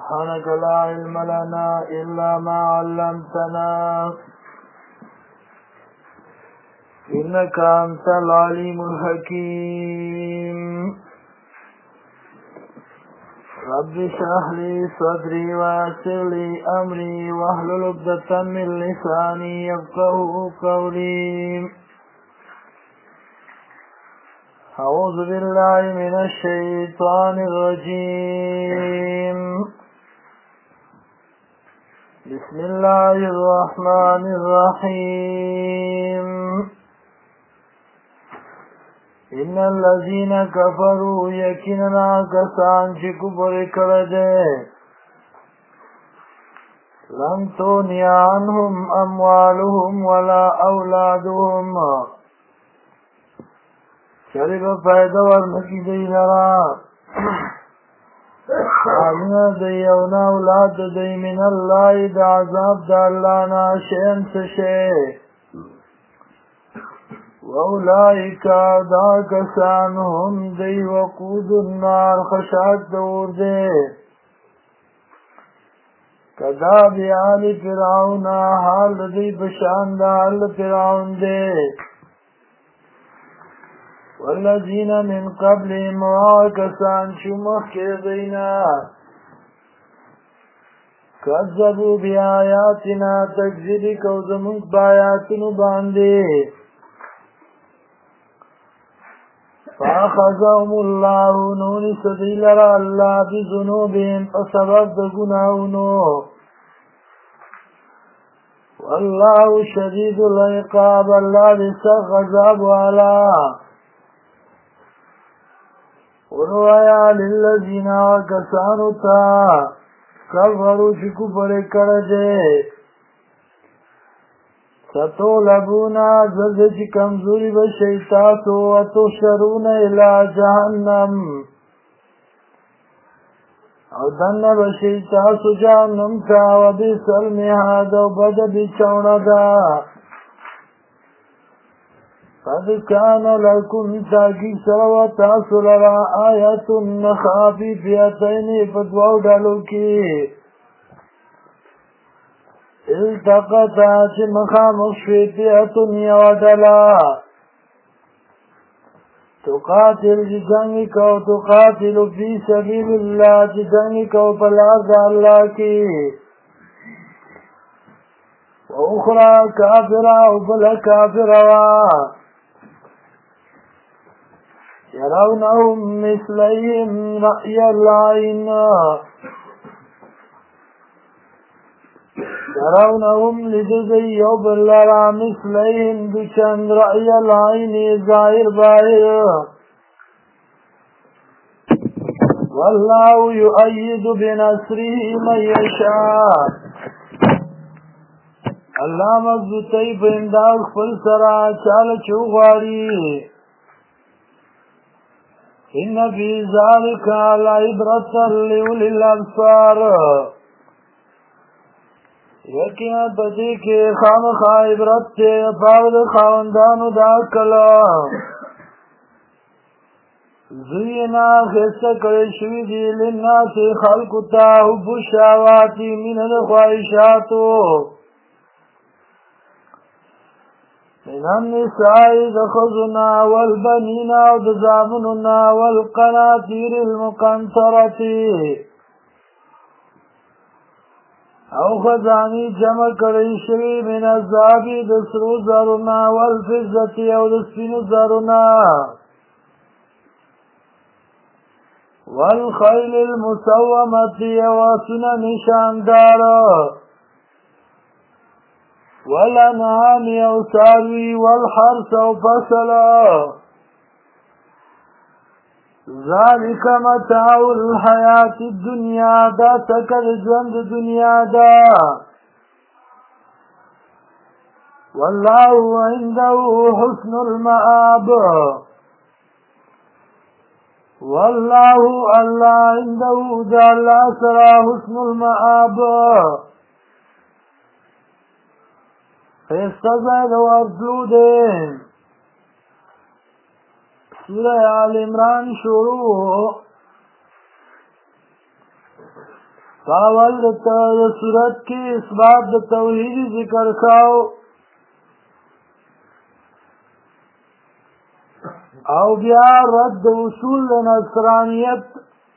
سبحانك لا علم لنا إلا ما علمتنا إنك أنت العليم الحكيم رب اشرح لي صدري ويسر لي أمري واحلل عقدة من لساني يفقهوا قولي أعوذ بالله من الشيطان الرجيم بسم الله الرحمن الرحيم إن الذين كفروا يقينا كسان چې کفر کړی دی لن تغني عنهم أموالهم ولا أولادهم چری به فائدہ ورنکی دی لرا آمین دی اونا اولاد دی من اللہ دا عذاب دا اللہ نا شیم سشے وَأُولَئِكَ دا کسان هم دی وقود النار خشاک دور دے کذاب آل فرعون حال دی بشان دا آل فرعون دے والذین من قبلهم وکسان شمخ کے دینا کذبوا بآیاتنا تکذیب کو زمونږ بآیاتونو باندې فاخذهم الله نونی سدی لرا اللہ بذنوبهم فسبب د گناہونو والله شدید العقاب اللہ دی سخت عذاب والا وروایا للذین کسانو تا کفروا چې کفر کړی دی ستغلبون زرد چې کمزوري بشئ تاسو وتحشرون الی جهنم او دننه بشئ تاسو جهنم ته وبئس المهاد او بده بچونه ده قد كان لكم تاکید سره و تاسو لرا آیت نخافی فیتین فتواو ډالو کې التقطا چې مخامخ شوې فیت یوه ډله تقاتل چې جنګ کو تقاتل فی سبیل الله چې جنګ کو په لار د الله کې واخرى کافره او بله کافره يرونهم مثلهم رأي العين يرونهم لجزي وباللرى مثلهم بشن رأي العين ظاهر باهر والله يؤيد بنصره من يشاء الله مضبوطی په امداد خپل سره چاله چې وغواړي إن في ذلك لعبرة لأولي الأبصار یقینا پدې کې خامخا عبرت دی پاره د خاوندانو د عقل زینا خسته کړی شوي دي للناس خلقو ته حب الشهوات من الخواهشاتو من النساء ذخذنا والبنين وذزامننا والقناطير المقنطرة او خزانی جمع کړی شوی من الذهب د سرو زرنا والفضة او د سپینو زرنا والخيل المسومة او اسونه نشاندار والانعام او څاروي والحرث او فصل ذالک متاع الحیات الدنیا دا تکر ژوند دنیا دا والله عنده حسن المآب والله الله عنده دا الله سره حسن المآب فاستزاد وارجلودين سورة آل عمران شروع فاول د صورت کې اثبات د توحید ذکر کاو او بیا رد اصول د نصرانیت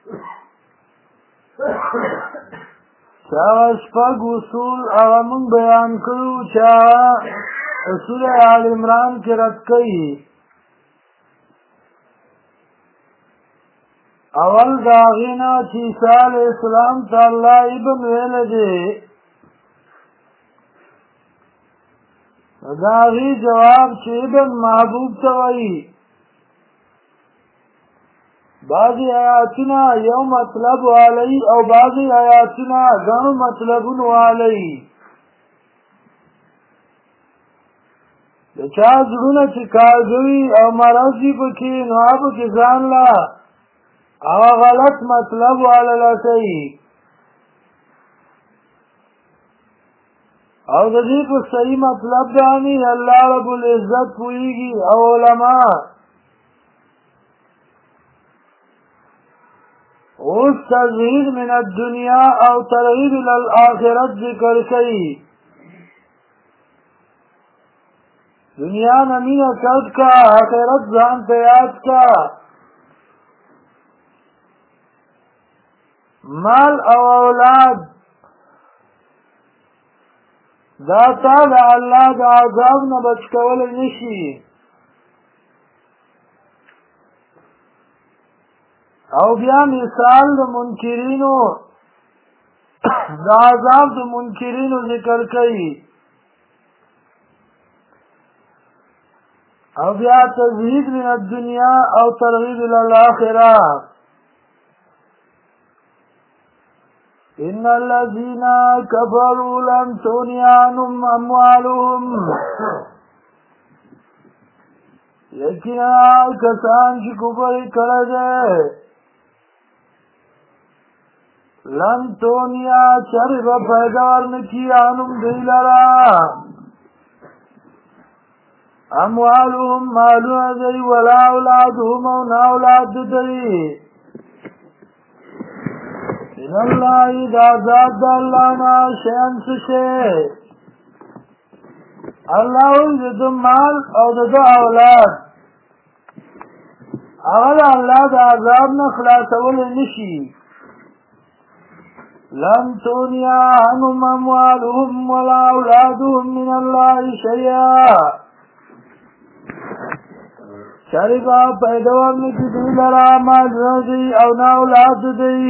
چاوه شپږ اصول هغه موږ بیان کړو چې اصول آل عمران کې رد کوي اول د هغې نه چې عیسی علیه السلام ته الله ابن ویلی دی د هغې جواب چې ابن محبوب ته وایي بعضی آیاتونه یو مطلب والی او بعضی آیاتونه ګڼو مطلبونه والی د چا زړونه چې کاږوي او مرض وي پکې نو هغه پکې ځان له هغه غلط مطلب والا لټوي او د دې په صحیح مطلب باندې الله رب العزت پوهیږي او علما اوس تزهید من الدنیا او ترغیب الى الاخرت ذکر کوي دنیا نه مینه کړ کا آخرت ځان ته یاد کا مال او اولاد دا تا د الله د عذاب نه بچ کولی نشي او بیا مثال د منکرینو د عذاب د منکرینو ذکر کوي او بیا تزهید من الدنیا او ترغیب الى الاخره ان الذين كفروا لن تغني عنهم اموالهم یقینا کسان چې کفر کړی دی لن تغني چرې به فایده ورنکړي عنهم دوی لره اموالهم مالونه دوی ولا اولادهم او نه اولاد دوی من الله دا ذات دا اللہ نا شیئن سشے اللہ دا مال او دا اولاد اغل اللہ دا عذاب نخلاص اول نشی لن تونیا عنهم اموالهم ولا اولادهم من اللہ شیئا شرکا پیدوار نکی دی لرا مال دی او نا اولاد دی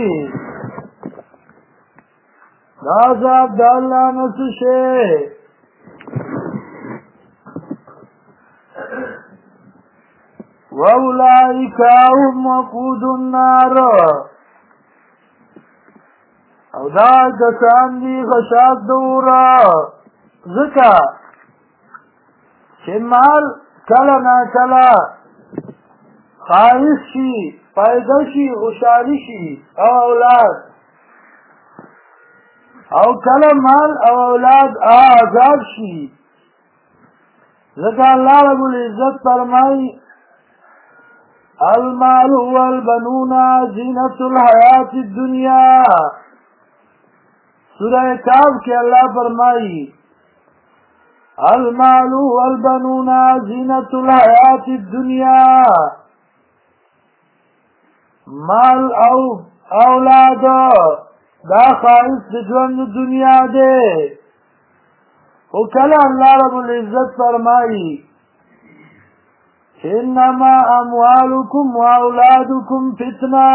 دا عذاب دا اللہ نسوشے وَأُولَئِكَ هُمْ وَقُودُ النَّارِ او دا کسان دی غشاک دورا ذکا چه مال کلا نا کلا خواهش شی فائدہ شی خوشحالی شی او اولاد او کله مال او اولاد عذاب شي ذکر الله رب العزت فرمای المال والبنون زینت الحیات الدنیا سورہ کاف کے اللہ فرمائی المال والبنون زینت الحیات الدنیا مال او اولاد دا خالص د ژوند دنیا دی او کله الله رب العزت فرمایي انما اموالکم واولادکم فتنه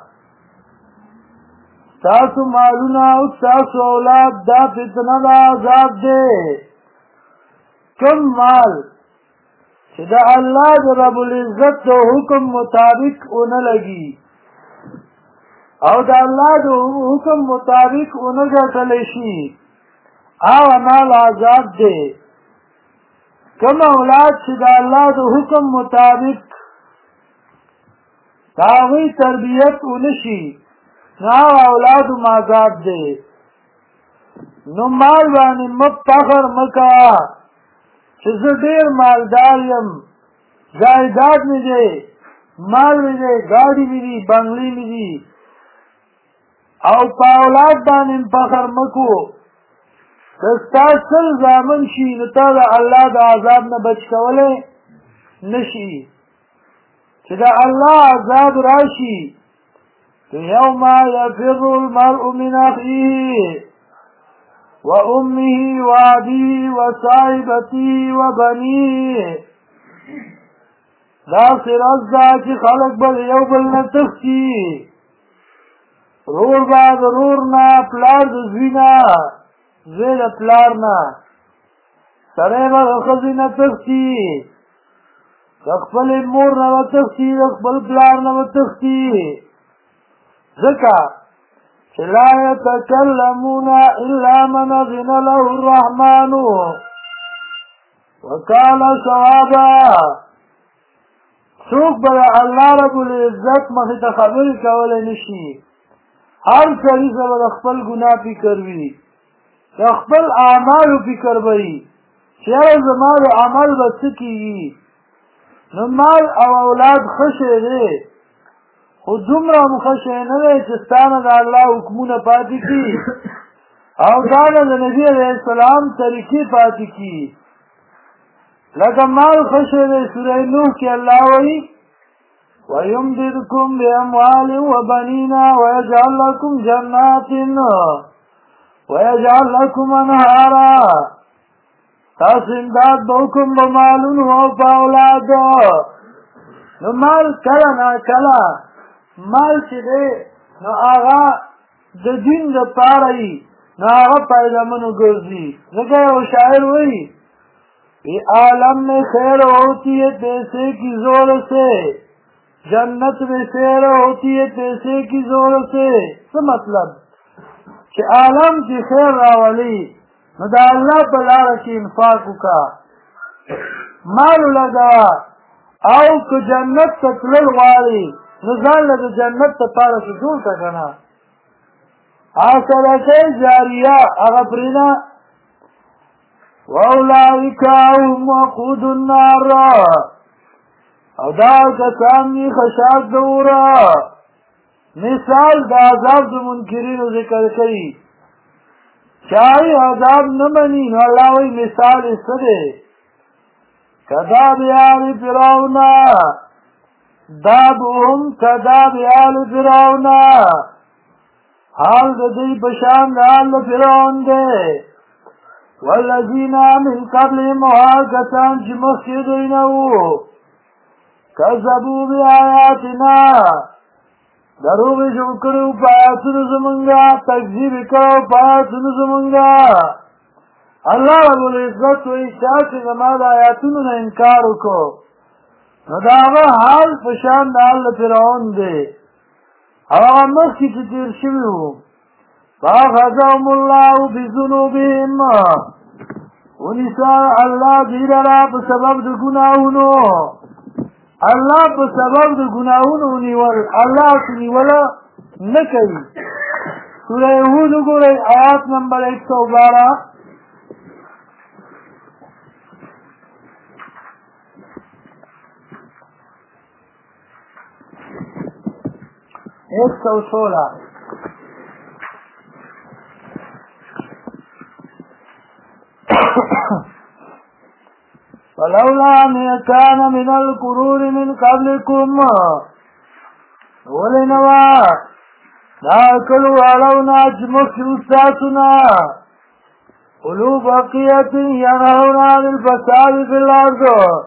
تاسو مالونه او تاسو اولاد دا فتنه دا عذاب دی کم مال چې د الله رب العزت د حکم مطابق اونه لګي او د الله د حکم مطابق اونه ګټلی شي هغه مال عذاب دی کوم اولاد چې د الله د حکم مطابق د هغوی تربیت ونه شي نو هغه اولاد هم عذاب دی نو مال باندې مه فخر مه کوه چې زه ډېر مالدار یم جایداد مې دی مال مې دی ګاډي مې دي بنګلې مې دي او په اولاد باندې فخر مکو که ستا سل زامن شي نو تا د الله د عذاب نه بچ کولی نشي چې د الله عذاب راشي يوم يفر المرء من أخيه وأمه وأبيه وصاحبته وبنيه دا صراط دا چې خلق بل یو بل نه تښتي رور با د رور نه پلار د زوی نه زوی د پلار نه سړی به د ښځې نه تښتي د خپلې مور نه به تښتي د خپل پلار نه به تښتي ځکه چې لا يتكلمون الا من اذن له الرحمن وقال صوابا څوک به الله رب العزت مخې ته خبرې کولی نشي هر سړي سره د خپل ګناه فکر وي د خپل اعمالو فکر به وي چې یاره زما د عمل به څه کېږي نو مال او اولاد ښه شی دی خو دومره هم ښه شی نه دی چې ستا نه د الله حکمونه پاتې کړي او دا نه د نبي علیه السلام طریقې پاتې کړي لکه مال ښه شی دی سوره نوح کې الله وایي وَيُمْدِدْكُمْ بِأَمْوَالٍ وَبَنِينَ وَيَجْعَلْ لَكُمْ جَنَّاتٍ وَيَجْعَلْ لَكُمْ أَنْهَارًا تاسو امداد به وکړم په مالونو او په اولادو نو مال کله نا کله مال چې دی نو هغه د دین دپاره وي نو هغه فایدهمند وګرځي ځکه یو شاعر وایي عالم میں خیر ہوتی ہے پیسے کی زور سے جنت میں سیر ہوتی ہے پیسے کی زور سے څه مطلب چې عالم کې خیر راولي نو د الله په لاره کې انفاق وکړه مال ولګوه او که جنت ته تلل غواړې نو ځان له د جنت دپاره څه جوړ کړه که نه صدقه جاریه هغه پرېږده وَأُولَٰئِكَ هُمْ وَقُودُ النَّارِ او دا کسان دي خشاک د اوره مثال د عذاب د منکرینو ذکر کوي چاہی عذاب نه مني نو الله وایي مثال یې څه دی کداب آل فرعون دابهم کداب آل فرعون حال د دوی په شان د آل فرعون دی والذین من قبلهم هغه کسان چې مخکې دوی نه وو کذبوا بآیاتنا دروغ یې جوړ کړي وو په آیاتونو زمونږه تکذیب یې کړی وو په آیاتونو زمونږه الله رب العزت وایي چا چې زما د آیاتونو نه انکار وکړو نو د هغه حال په شان د حال د فرعون دی او هغه مخکې چې تېر شوي وو فاخذهم الله بذنوبهم ونسا الله دوی لره په سبب د ګناهونو الله په سبب د ګناهونو ونیول الله نیوله نه کوي سوره هود وګورئ آیات نمبر 112 116 فلولا ان كان من القرون من قبلكم ولنوا دا کلو علونا جمخ استاسنا قلوب بقیت ینهون عن الفساد في الارض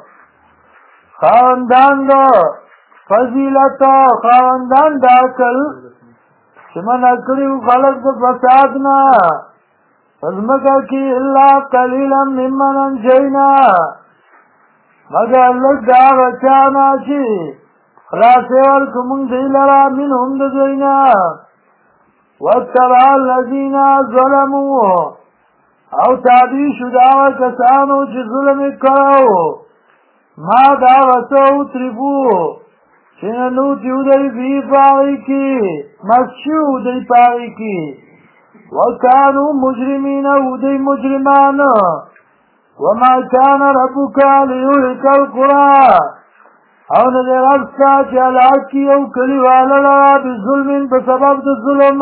خاندان دا فضیلت خاندان دا کل چمن اکریو خلق دا فسادنا فزمکا کی اللہ قلیلا ممن انجینا مگر لگ دا غچانا چی خلاصی ورکمون دی لرا منهم دا دینا واتبع الذین ظلمو او تابی شداو کسانو چی ظلم کرو ما داوتو تربو چننو تیو دی بی پاگی کی مسشو دی پاگی کی وکانو مجرمین او دی مجرمان وما كان ربك ليهلك القرى او نه دې رب ستا چې هلاک کي یو کلیواله لره بظلم په سبب د ظلم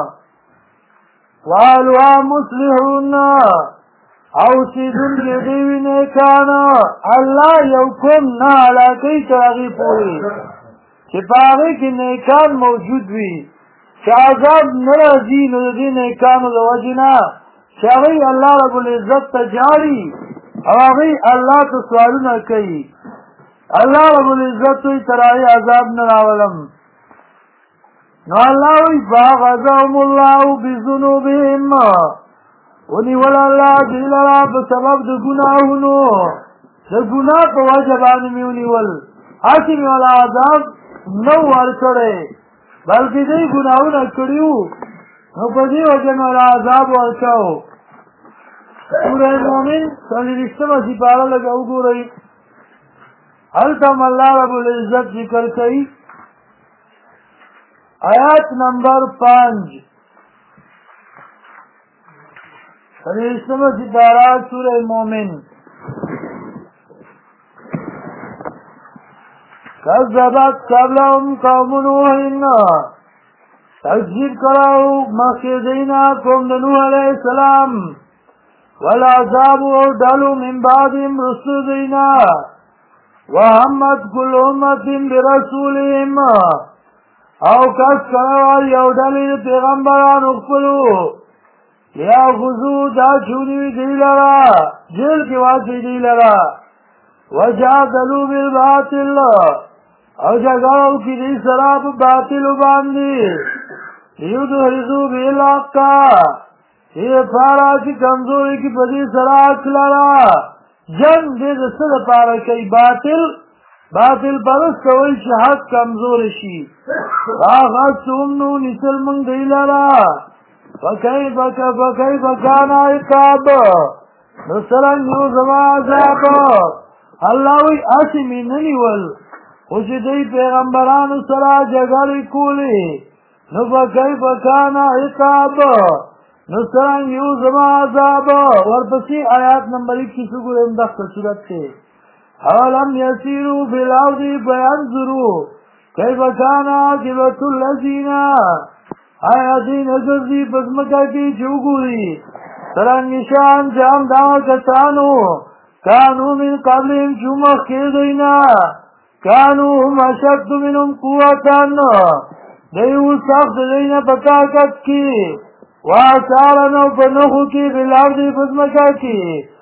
واهلها مصلحون او اوسېدونکي دې وي نیکان الله یو کوم نه هلاکوي تر هغې پورې چې په هغې کې نیکان موجود وي چې عذاب نه راځي نو د دې نیکانو د وجې نه چې هغوی الله رب العزت ته جاړي او هغوی الله ته سوالونه کوي الله رب العزت وی تر هغې عذاب نه راولم نو الله وی فاخذهم الله بذنوبهم ونیول الله دوی لره په سبب د ګناهونو د ګناه په وجه باندې مې ونیول هسې مې والا عذاب نه ورکړی بلکې دوی ګناهونه کړي وو نو په دې وجه مې والا عذاب ورکړو سوره مؤمن څلوېښتمه سپاره لږه وګورئ هلته هم الله رب العزت ذکر کوي آیات نمبر 5 څلوېښتمه سپاره سوره مؤمن کذبت قبلهم قوم نوح تکذیب کړو مخکې دینا قوم د نوح علیه السلام والعذاب ډلو من بعدهم رسل دینا وهمت كل امة برسولهم او کس کړو یو ډلې پیغمبرانو خپلو یاخذو دا چونی دی لرا جیل کې واچوي دی لرا وجادلوا بالباطل او جګړو کې دی سره په باطلو باندې یودهرزو بالحق یہ پارا کی کمزوری کی بدی سره اکلرا جنگ دې د څه لپاره کوي باطل پرست کوي چې حق کمزور شي هغه څومره نسل مونږ دی لرا فکیف کان عقاب نو څرنګه زما عذاب الله وی اسمی ننیول خو چې دوی پیغمبرانو سره جګړې کولې نو فکیف کان عقاب نو څرنګه زما عذاب ورپسې آیات نمبر 21 وګورئ دغه صورت کې اولم یسیروا فی الارض فینظروا کیف کان عاقبة الذین آیا دین ازرزی پزمکا کی چوگوری سرنگی شان جام داو کسانو کانو من قبلهم چومخ کی دینا کانو هم اشد منهم قوتن دیو سخت دینا پتاکت کی وآثارنو پنخو کی بالارض پزمکا کی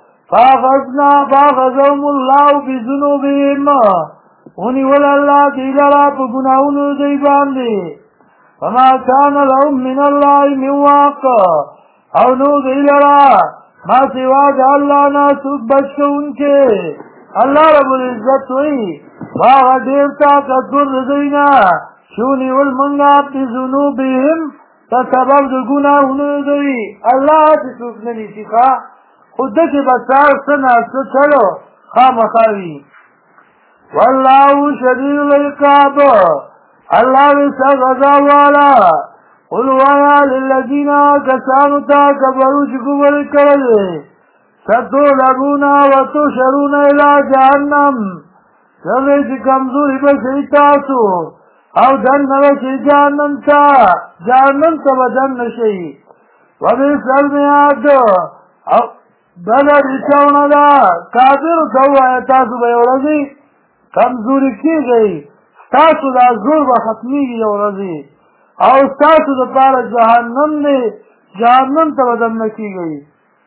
فاخذهم الله بذنوبهم ونیول اللہ دیلرا پا گناہونو دی باندی فما كان لهم من الله من واق او نو دیلرا ما سوا دا اللہ ناسوک بچکون کے اللہ رب العزت وی باغ دیرتا کتر دینا شونی والمنگا بذنوبهم تسبب دا گناہونو دی اللہ تسوک ننی سکا خود کے بسار سنا سچلو خامخاوی واللہ شدید العقاب اللہ ویسا غضا والا قل ویا للذین کسانو تا کبرو چکبر کرده ستولبونا وتشرون الى جہنم سبی چی کمزوری بسی تاسو او دن نوشی جہنم تا بدن نشی وبیس المیاد بلا رچاونا دا کافر تو تاسو بیورزی کمزوری کی گئی ستاسو دا زور با ختمی گی یو رضی او ستاسو دا پار جہنم نے جہنم تا بدن نکی گئی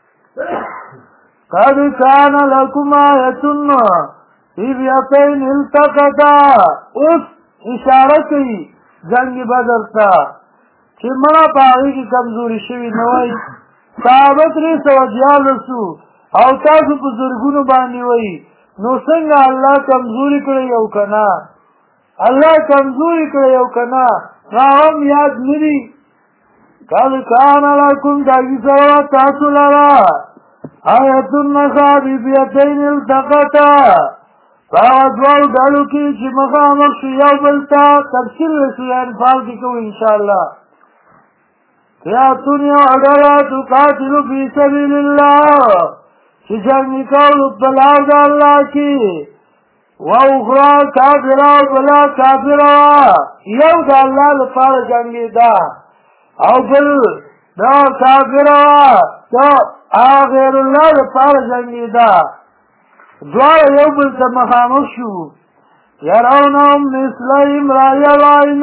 قد کان لکم آیتن فیبیتین التقطا اس اشارہ کی جنگ بدر تا چی منا پاگی کی کمزوری شوی نوائی صحابت ریس و دیال رسو او تاسو بزرگونو بانی وئی نو څنګه الله کمزوري کړی یو کنا الله کمزوري کړی یو کنا راهم یاد ندی قال کان لکم داگی سوا تاسو لرا آیتن نصابیتین التقطا فاوضوال ڈالو کی چی مخامق شو یو بلتا تفصیل رسول انفال کی کو انشاءاللہ قیاتون یو عدلا تقاتلو فی سبیل اللہ چی جنگی کولو پلاو دا اللہ کی واخرى کافرہ بلا کافرہ یو دا اللہ لپاره جنگی دا او بل دا کافرہ دا غیر اللہ لپاره جنگی دا دوار یو بل تا مخامخ شو یرونهم مثلهم رای العین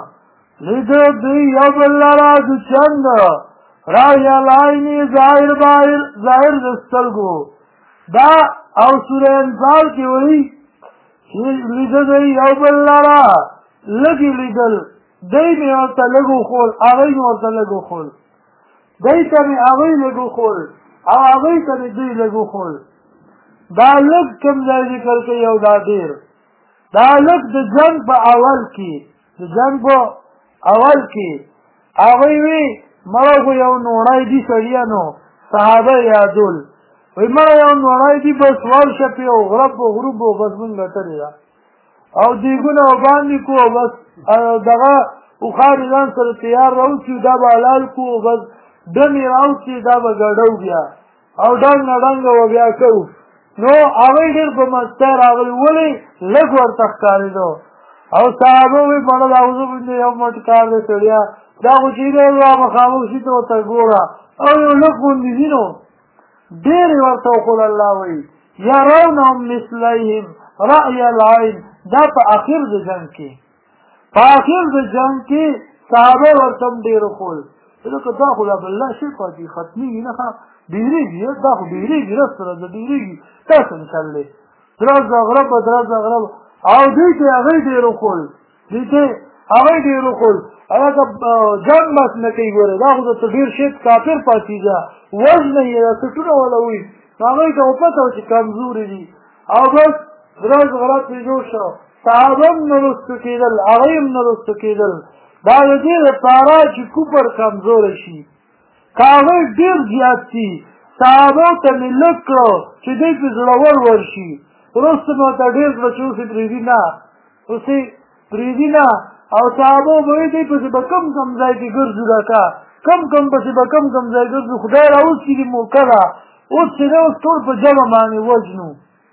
لیده دی یو بل لرا دو چند رای العینی ظاہر دستلگو دا او سورہ انفال کی وی لیده دی یو بل لرا لگی لیدل دی می ورطا لگو خول آغی می ورطا لگو خول دی تا می آغی لگو خول او آغی تا می دی لگو خول دا لگ کم جای ذکر که یو دا دیر دا لگ دا جنگ پا اول کی دا جنگ پا اول کی آغی وی مرگو یو نوڑای دی سریانو صحابه یادول وی مرا یو نوڑای دی بس ورشپی و غرب و غروب و بس منگا تری دا او دیگونه و باندی کو بس دغا اخاری دان سر تیار روچی دا با علال کو بس دمی روچی دا با گردو بیا او دنگ ندنگ و بیا کو نو آوی دیر پا مستر آوی ولی لگ ورتخکاری دو او صحابه وی مانا داوزو بنده یو مٹکار دے سڑیا دا خوشیده اللہ مخاموشی تو تگورا او یو لگ بندی نو دیر ورتوخل اللہ وی یرونهم مثلیهم رأی العین دا پا آخر دا جنگ کی پا آخر دا جنگ کی صحابه ورتم دیر خول ایلو دا خدا بالله شرکا دی ختمی گی نخوا بیریگی دا خو بیریگی رست را دا بیریگی تاسم چلی دراز اغرب او دیتے اغی دیرو خول دیتے اغی دیرو خول اگر جنگ بس نکی گوره دا خود تدیر شید کافر پاسی جا وزن نئی دا سٹونا والا ہوئی اغی تا اپتا چی کمزوری دی او بس دراز اغرب پیجو شا صحابم نرستو کیدل اغیم نرستو کیدل دا دیر پارا چی کوپر کمزور شی کاغی دیر زیاد تی صحابو تا ملک کرو چی دی پی زرور ورشی رستو تا دیر بچو سی پریدی نا او صحابو بوئی دی پسی با کم زائی کی گرزو لکا کم پسی با کم زائی گرزو خدای را اس کی دی موکلا اس سی نے اس طور پر جمع مانی وجنو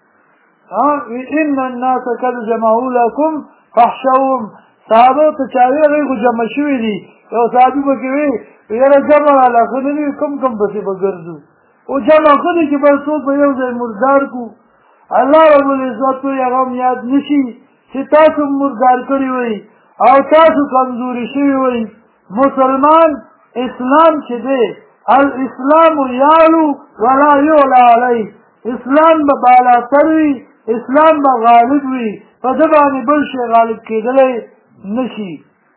ان الناس قد جمعوا لكم فاحشوهم صحابو تا چاوی غیر کو جمع شوی دی یو صحابی بکیوی یرا جمع علا خودنی کم پسی با گرزو او جمع خودی که برسول پا یو زی مردار کو اللہ رب العزت کو یغم یاد نشی چی تاسو مردار کری وی او تاسو کمزوری شوی وی مسلمان اسلام چی دے الاسلام یالو ولا یولا علی اسلام با بالا تروی اسلام با غالب وی فدبانی بلش غالب کی دلے نشی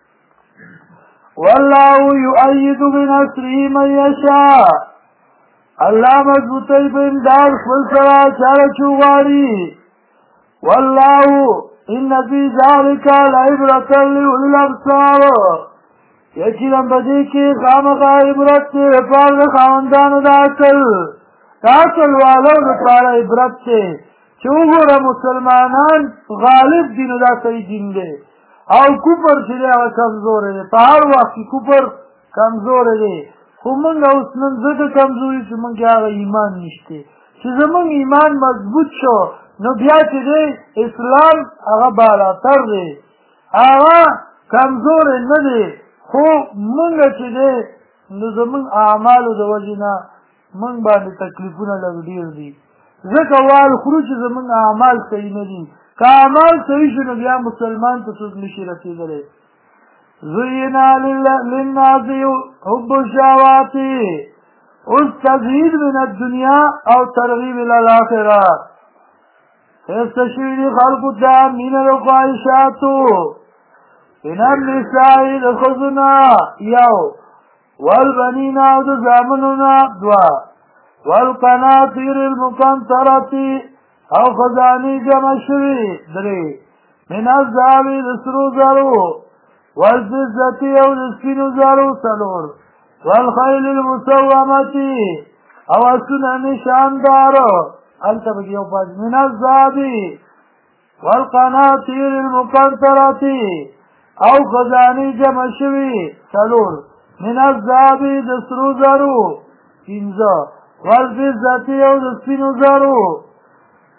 واللہ یؤید بنصره من یشاء اللہ مضبوطی پہ امداد خلصرا چارا چوغاری واللہ ان فی ذالک لعبرتا لأولی الابصار یقیناً بدی کی خامخا عبرت تے پار خاندان داخل والو پار عبرت تے چوغورا مسلمانان غالب دین دا صحیح دین دے او کفر چلے آگا کمزور ہے پہاڑ وقتی کفر کمزور ہے خو منگا اس نن زده کمزوری چو منگا آغا ایمان نشتے چو زمان ایمان مضبوط شو نو بیا چه دے اسلام آغا بالاتر دے آغا کمزور ندے خو منگا چه دے نو زمان اعمالو دو وجنا منگ باندې تکلیفونا لگ دیر دی زکا وال خروچ زمان اعمال صحیح ندی که اعمال صحیح شو نو بیا مسلمان تسوز نشی رسی دلے زینا للناس حب الشهوات والتزهيد من الدنيا او ترغيب الى الاخره استشهد خلق الدم من الخواهشات من النساء الخزنا يو والبنين او زامننا دوا والقناطير المقنطرة او خزاني جمع شوي دري من الذهب الاسرو زرو والفزة او الاسفين زارو سلور والخيل المسومة او السنن شاندارو انت بگیو پاس من الزهب والقناطير المقنطرة او خزاني جمع شوي سلور من الذهب دسرو زارو انزا والفزة او الاسفين زارو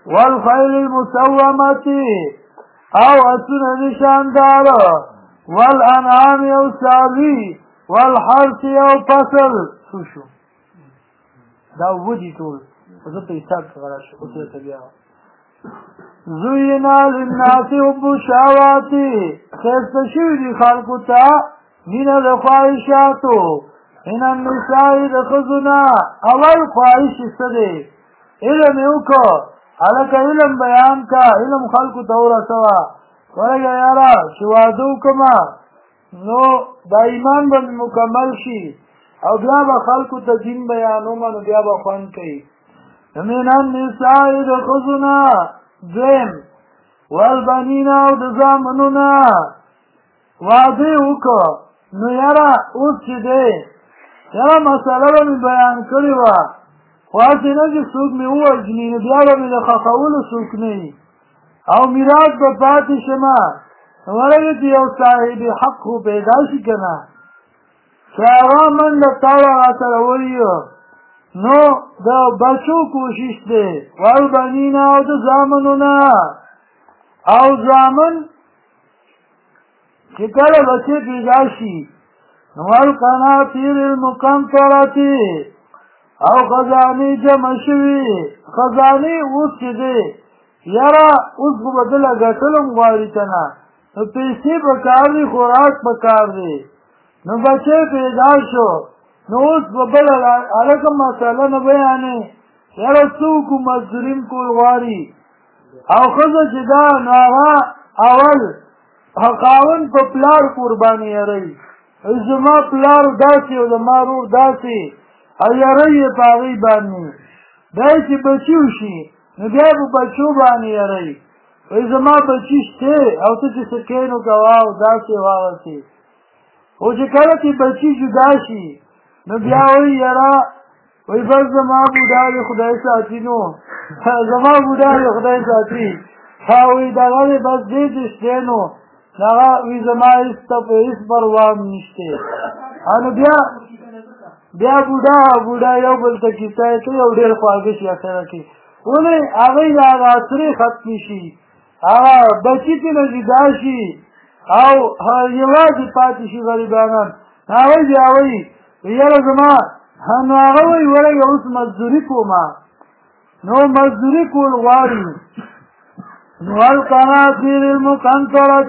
والخیل المسومتی او اسون نشاندار والانعام او سالی والحرث او فصل سوشو دا ودی ټول زه په حساب غلا شو اوس ته بیا زوینا للناس حب الشهوات خسته شوی دي خلقو ته مینه د خواهشاتو من النساء د ښځو اول خواهش څه دی علم یې وکړه هلکه علم بیان کا علم خلقو ته ورسوه ورګه یاره چې واده وکړمه نو دا ایمان به مکمل شي او بیا به خلقو ته دین بیانومه نو بیا به خوند کوي من النساء د ښځو دویم والبنین او د زامنونه واده وکړه نو یاره اوس چې دی یاره مسله به مې بیان کړې وه خو هسې نه چې څوک مې ووژني نو بیا به مې د ښخولو څوک نه وي او میراث به پاتې شمه ورګې چې یو صاحب حق خو پیدا شي که نه چې هغه منډه تاړه راسره وایي نو د بچو کوشش دی والبنین او د زامنونه او زامن چې کله بچې پیدا شي نو والقناطیر المقنطرة او خزانې جمع شوي خزانې اوس چې دی یاره اوس خو به دله ګټلم غواړي که نه نو پیسې پکار دي خوراک پکار دی نو بچې پیدا شو نو اوس به بله هلکه مسله نه بیانې یاره څوک مزدوریم کول غواړي او ښځه چې ده نو هغه اول خاوند په پلار قرباني یری زما پلار داسې او زما رور داسې او یری یې په هغوی باندې دا چې بچي وشي نو بیا په بچو باندې یری وایي زما بچي شته او ته چې څه کوې نو کوه او داسې او هغسې خو چې کله چې بچي جدا شي نو بیا وایي یاره وایي بس زما بوډا دی خدای ساتي نو زما بوډا دی خدای ساتي وایي دغه دی بس دې چې شته نو دغه وایي زما هېڅ پروا نشته نو بیا بوډا یو بل ته کیسه کوي او ډېر خواږه شي اخره کې ولې هغوی د هغه عصرې ختمې شي هغه بچي ترې نه جدا شي او یوازې پاتې شي غریبانان هغوی بیا وایي یاره زما نو هغه وایي ورګه اوس مزدوري کومه نو مزدوري کول غواړي نو والقناطیر المقنطرة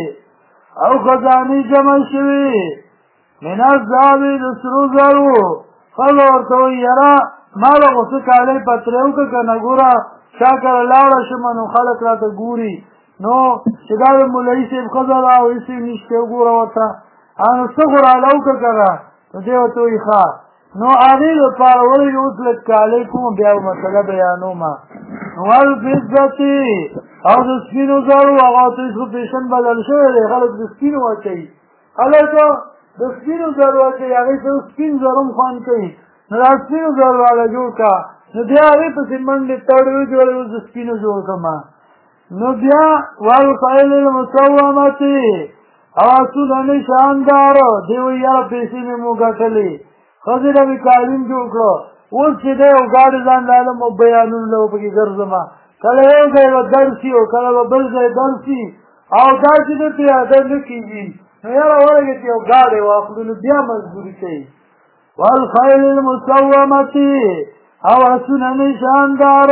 او خزانې جمع شوي من الذهب د سرو زرو ښځه ورته وایي یاره ما به خو څه کالی پترې وکړه که نه ګوره چا کره لاړه شمه نو خلک راته ګوري نو چې دا د مولوي صاحب ښځه ده او هېڅ یې نشته وګوره ورته نو څه خو راله وکړه که نه نو دی ورته وایي ښه نو هغې دپاره ولې اوس لږ کالی کوم بیا به مسله بیانومه نو والفضة او د سپینو زرو هغه ته خو فیشن بدل شوی دی خلک د سپینو اچوي هلکه د سپینو زرو اچوي هغې ته سپین زر هم خوند کوي نو دا سپینو زرو والا جوړ کړه نو بیا هغې پسې منډې تړوي چې ولې اوس د سپینو جوړ کړمه نو بیا والخیل المسومة او اسونه نشاندار دی وایي یاره پیسې مې مو ګټلې ښځې له مې تعلیم جوړ کړو اوس چې دی یو ګاډي ځان لالم او بیانونه له پکې ګرځمه کله یو ځای به درسي او کله به بل ځای درسي او دا چې ده پرې عادت نه کېږي نو یاره ورګې چې یو ګاډی واخلو نو بیا مزدوري کوي والخیل المسومة او اسونه نشاندار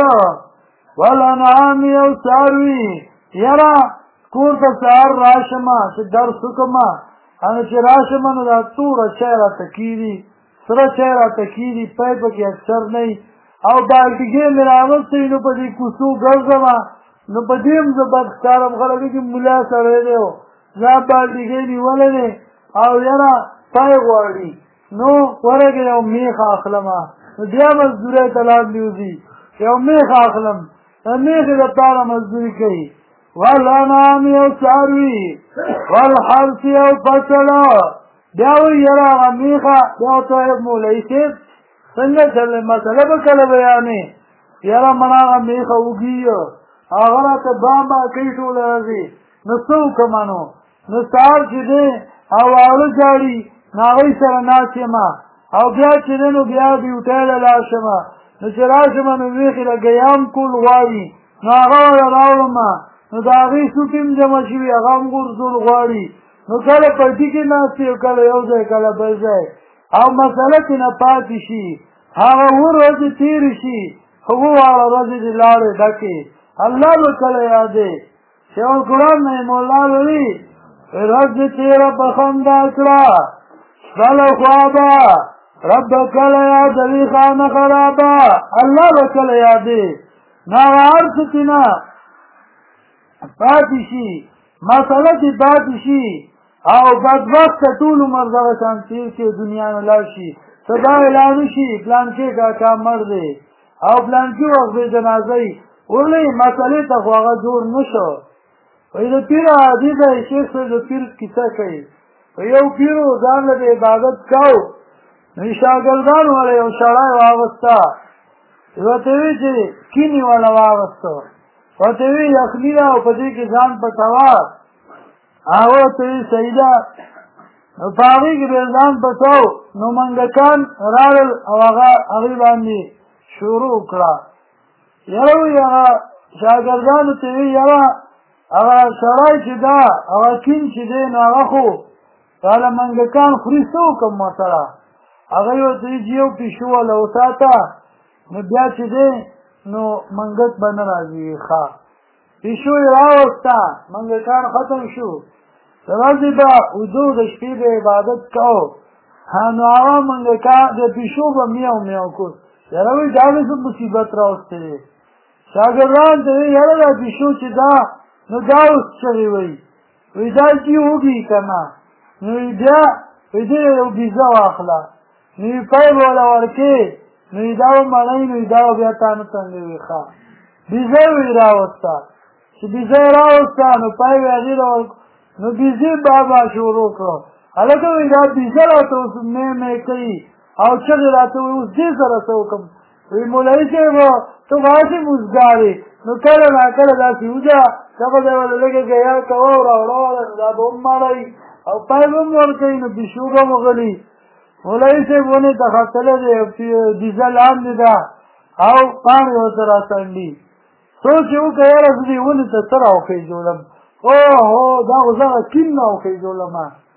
والانعام او څاروي یاره کور ته سهار راشمه چې درس وکړمه چې راشمه نو دا توره چای راته کېږي سره چای راته کېږي پی پکې اکثر نه او بالټګۍ مې راغوستی نو په دې کوڅو ګرځمه نو په دې هم زه بد ښکارم خلک وایي چې ملا سړی دی زه بالټګۍ نیولی دی او یاره پی غواړي نو ورګې یو میخه اخلمه نو بیا مزدورۍ ته لاندې وځي یو میخه اخلم د میخې دپاره مزدوري کوي والانعام او څاروي والحرث او فصل بیا وایي یاره هغه میخه بیا ورته وایم مولوي صاحب څنګه چلې مسله به کله بیانې یاره مړه هغه میخه وږي هغه راته بامبا کوي ټوله ورځې نو څه وکړمه نو سهار چې دی او واړه جاړي نو هغوی سره ناست یمه او بیا چې دی نو بیا ډیوټۍ له لاړ شمه نو چې راشمه نو میخې له ګیام کول غواړي نو هغه ولا راوړم نو د هغې سوټ هم جمع شوي هغه هم غورځول غواړي نو کله پټي کې ناست یو کله یو ځای کله بل ځای او مسله کې نه پاتې شي هغه ورځې تېرې شي هغه واړه ورځې دې لاړې ډکې الله به کله یادې شیخ القرآن رحم الله وایي ورځ تېره په خندا کړه شپه له خوابه رب به کله یادوي خانه خرابه الله به کله یادې نو هغه هر څه چې نه پاتې شي مسله چې پاتې شي او بدبخته ټول عمر دغه شان تېر کړي دنیا نه لاړ شي سبا اعلان شي پلانکې کاکا مړ دی او پلانکې وخت به جنازه وي ولې مسلې ته خو هغه جوړ نه شو وایي د پیر عادي دی شیخ صاحب د پیر کیسه کوي یو پیرو ځان له عبادت کو نو شاګردان والا یو سړی واغسته ورته وایي چې کینې والا واغسته ورته وایي یخني ده او په دې کې ځان پټوه هغه ورته وایي صحیح ده نو په هغې کې به ځان پټو نو منګکان راغلل او هغې باندې شروع کړه یاره وایي هغه شاګردانو ته وایي یاره هغه سړی چې ده هغه کین چې دی نو هغه خو هغه منګکان خوري څه وکړم ما سره هغه یې ورته وایي چې یو پیشو والا وساته نو بیا چې دی نو منګک به نه راځي ښه پیشو یې راوسته منګکان ختم شو د ورځې به وضو د شپې به عبادت کو نو هغه منګکان د پیشو به میاو میاو کړ یاره وایي دا به څه مصیبت راوستی دی شاګردان ته وایي یاره دا پیشو چې دا نو دا اوس چغې وایي وایي دا چې وږي که نه نو بیا وایي دې یو بیزه واخله نو یې پیل والا ورکې نو دا به مړی نو دا به بیا تا نه څنګه وي ښه بیزه یې راوسته چې بیزه یې راوسته نو پای به هغې نو بیزې بابا شروع کړو هلکه وایي دا بیزه راته اوس مې مې کوي او چغې راته وایي اوس دې سره څه وکړم وایي مولوي صاحب ته خو هسې موزګارې نو کله ناکله داسې وځه دغه ځای به لږه ګیا کوه او راوړه دا به هم مړی او پای به هم ورکوي نو پیشو به هم غلي مولوي صاحب ونې ته ختلی دی بیزه لاندې ده او پاڼې ورته راڅنډي سوچ یې وکړه یاره زه دې ونې ته څه راوخېژولم اوهو دا خو زه هغه کین راوخېژولم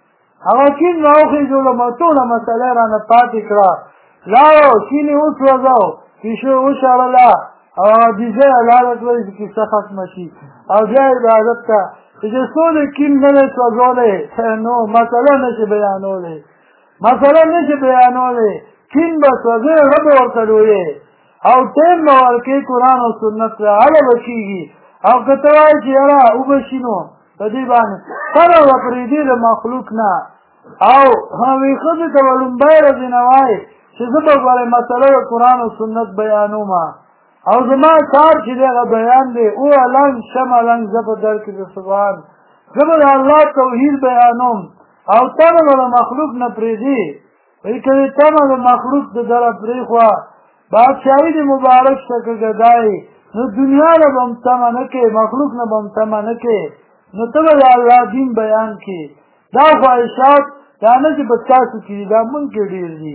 هغه کین راوخېژولم او ټوله مسله یې رانه پاتې کړه لاړو کین یې وسوځو پیشو یې وشړله او هغه بیزه یې لاړه کړه چې کیسه ختمه شي او بیا عبادت ته چې څو د کین نه دی سوځولی نو مسله نشي بیانولی مسله نشي بیانولی کین به سوځې زړه به ورته لویې او ټیم به ورکې قرآن او سنت ته هله به کېږي او که ته وایې چې یاره اوبه شي نو په دې باندې سره به پرېږدي د مخلوق نه او هغې ښځې ته به لومبی ورځې نه وایې چې زه به ګورې مسله د قرآن او سنت بیانوم او زما کار چې دی هغه بیان دی او لنګ شمه لنګ زه په در کې د سبحان زه به د الله توحید بیانوم او تمه به د مخلوق نه پرېږدي وایي که دې تمه د مخلوق د دره پرېښوه بادشاهي دې مبارک شه که ګدایي نو دنیا نه به هم تمه نه کې مخلوق نه به هم تمه نه کې نو ته به د الله دین بیان کې دا خواهشات دا نه چې په تاسو کې دي دا مونږ کې ډېر دي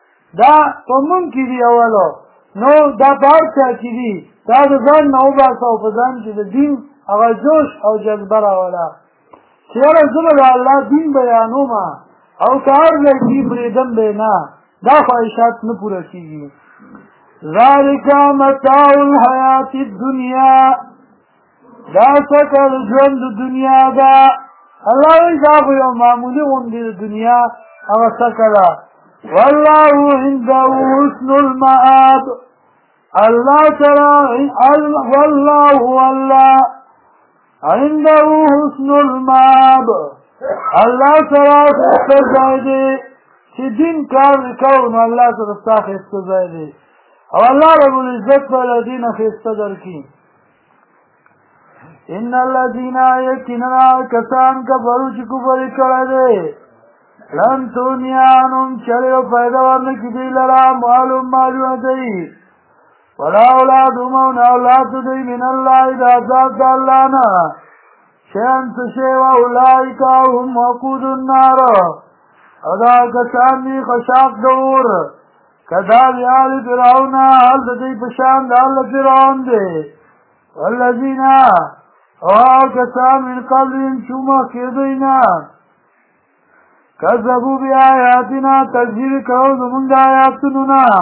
دا په مونږ کې دي اولو نو دا په هر چا کې دي دا د ځان نه وباسه او په ځان کې د دین هغه جوش او جذبه راوله چې یاره زه به د الله دین بیانوم او که هر ځای کې برېږدم به نه دا خواهشات نه پوره کېږي ذلک متاع الحیات الدنیا دا سکر ژوند د دنیا ده الله وایي دا خو یو معمولي غوندې د دنیا هغه سکه ده والله عنده حسن المآب الله سره والله الله عنده حسن المآب الله سره ښایسته ځای دی چې دین کار کوو نو الله سره ستا ښایسته ځای دی او الله رب العزت به له دې نه ښایسته درکړي ان الذین یقینا کسان کفروا چې کفر یې کړی دی لن تغنی عنهم چرې فایده ورنکړي دوی لره اموالهم مالونه دوی ولا اولادهم او نه اولاد دوی من الله د عذاب د الله نه شیئا څه شی واولئک هم وقود النار او دا کسان دي خشاک د اور کذاب آل فرعون حال د دوی په شان د آل فرعون دی والذین او کسان من قبلهم چوما کېدوینا کذبوا بآیاتنا تکذیب کړو زمونږ د آیاتونو نه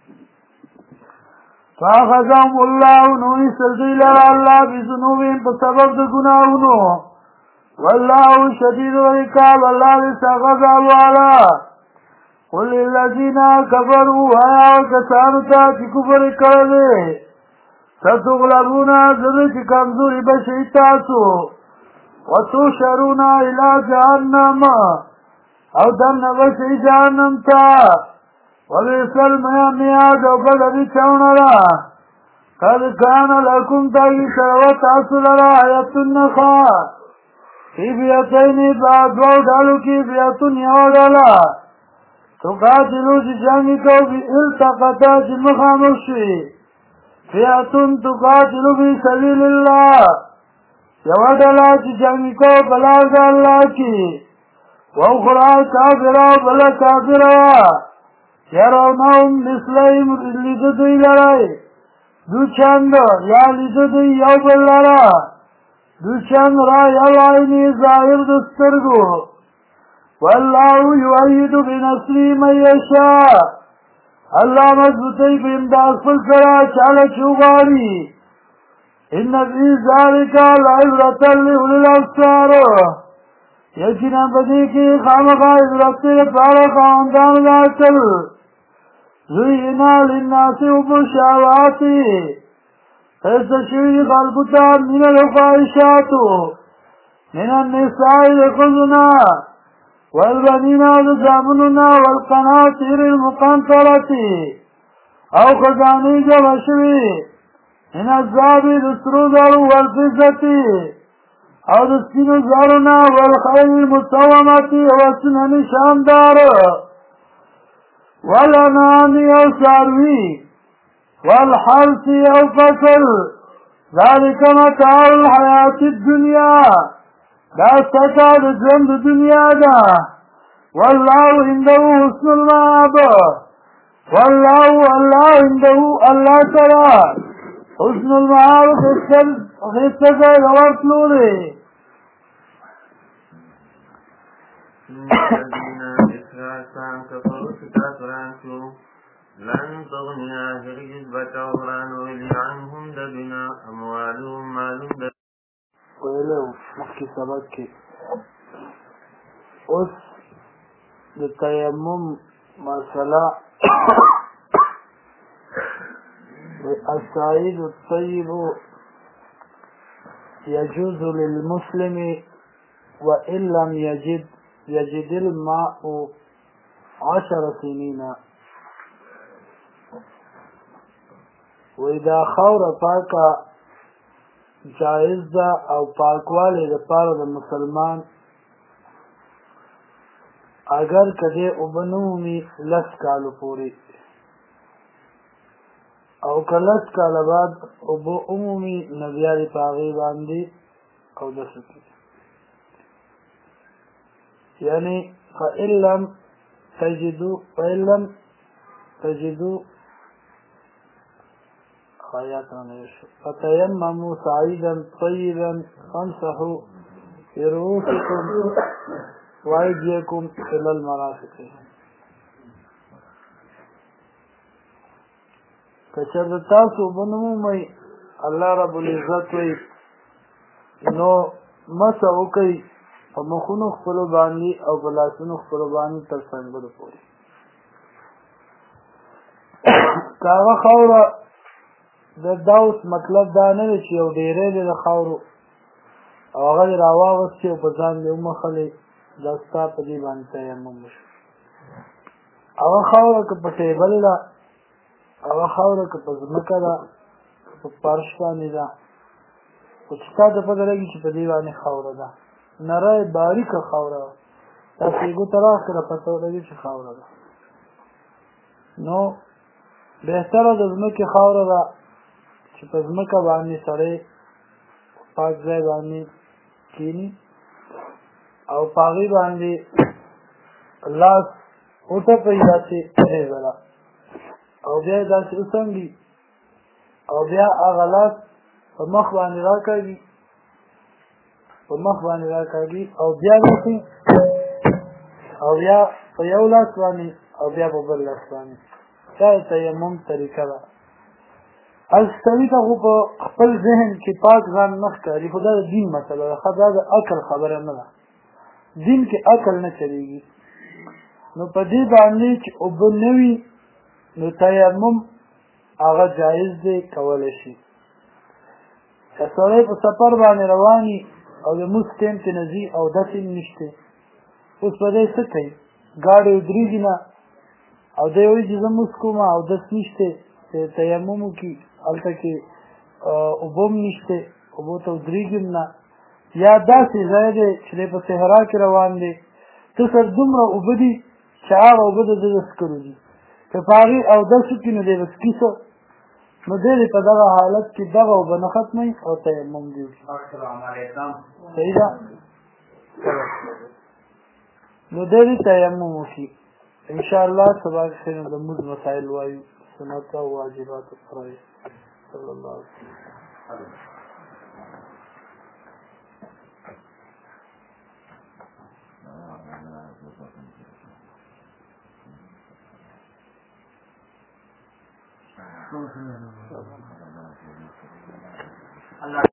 فاخذهم الله نوی سلطی لرا اللہ بذنوبهم په سبب د ګناهونو والله شدید العقاب الله دې سخت عذاب والا قل للذین کفروا آیا کسانو ته چې کفر کړی ستغلبون زر چې کمزوري به شئ تاسو وتحشرون الی جهنم او دننه به شئ جهنم ته وبئس المهاد او بدل چاونرا قد كان لكم تايسر وتأصل آية النخا في بيتين بعد وعدالو کی بيتون يوعدالا تقاتلو جانكو بالتقطا جمخامشي بيتون تقاتلو في سبيل الله يوعدالا جانكو بلاغ الله کی وأخرى كافرا بلا كافرا يرونهم مثلهم لددوی لرائی دو چند یا لددوی یو بل لرا دو چند را یلائنی ظاہر دسترگو واللہ یعید بنصری من یشاء اللہ مضبوطی بامداد فلسرا چالا چوباری ان فی ذالک لعبرة لأولی الابصار یقینا بدی کی خامخا عبرت پارا خاندان العقل زینا للناس حب الشهوات فاستشوی خلقتا من الفاحشات من النساء لخذنا والبنين والزامننا والقناطير المقنطرة او خزاني جمشوي من الذهب الاسرودر والفضة او دسكين زارنا والخيل المسومة والسنن شاندار والأنعام او ساروي والحرث او فصل ذلك متاع الحياة الدنيا دا ستا د ژوند دنیا ده والله عنده حسن المآب والله الله عنده الله تعالی حسن المآب خسته ځای ورتلو دی إسرائيل كفروا ستاسرانشو لن تغني هرجز بتاوران ويلي عنهم دبنا أموالهم مالهم دبنا ویلو مخکې سبق کې اوس د تیمم مسله الصعيد الطيب يجوز للمسلم وإن لم يجد الماء 10 سنين وإذا خور پاکه جائز ده او پاکوالی د پاره د مسلمان اگر کده وبنومی 10 کالو پوری او که 10 کال بعد وب عمومی نبیاری پاغی باندې او د سکی یعنی فإن لم تجدوا فتيمموا صعيدا طيبا فامسحوا برؤوسكم وأيديكم إلى المرافق کچر تاسو بنمومئ الله رب العزت وی نو مسح وکئ په مخونو خپلو باندې او په لاسونو خپلو باندې تر څنګلو پورې که هغه خاوره د داوس مطلب دا نه دی چې یو ډیری دی د خاورو او هغه دې راواغوستې او په ځان دې ومخلې دا ستا په دې باندې تیمم وشو هغه خاوره که په ټیبل ده هغه خاوره که په ځمکه ده په فرش باندې ده خو چې تا ته پته لګي چې په دې باندې خاوره ده نری باریکه خاوره ده تاسې یې ګوته راکړه پته ولګي چې خاوره ده نو بهتره د ځمکې خاوره ده چې په ځمکه باندې سړی پاک ځای باندې کیني او په هغې باندې لاس وټپوي داسې او بیا یې داسې وڅنډي او بیا هغه لاس په مخ باندې راکاږي او بیا داسې او بیا په یو لاس باندې او بیا په بل لاس باندې دا تیمم طریقه ده السوي ته خو په خپل ذهن کې پاک ځان نه ښکاري خو دا د دین مسله ده دا د عقل خبره نه ده دین کې عقل نه چلیږي نو په دې باندې چې اوبه نه وي نو تیمم هغه جایز دی کولی شي که سړی په سفر باندې رواني او د مونځ ټیم کې نه ځي او داسې نشته اوس په دې څه کوي ګاډی ودرېږي نه او دی وایي چې زه مونځ کوم او دس نشته تیمم وکړي هلته کې اوبه هم نشته اوبو ته ودرېږي نه یا داسې ځای دی چې دی په صحرا کې روان دی ته سر دومره اوبه دي چې هغه اوبه د ده د څښلو دي که په هغې اودس وکړي نو دی به څکي څه نو دی په دغه حالت کې دغه اوبه نه ختموي او تیمم دي وکړي صحیح ده نو دی تیمم وکړي انشاءالله سبا کې د لمونځ مسایل وایو سنت او واجبات فرایض صلی الله علیه وسلم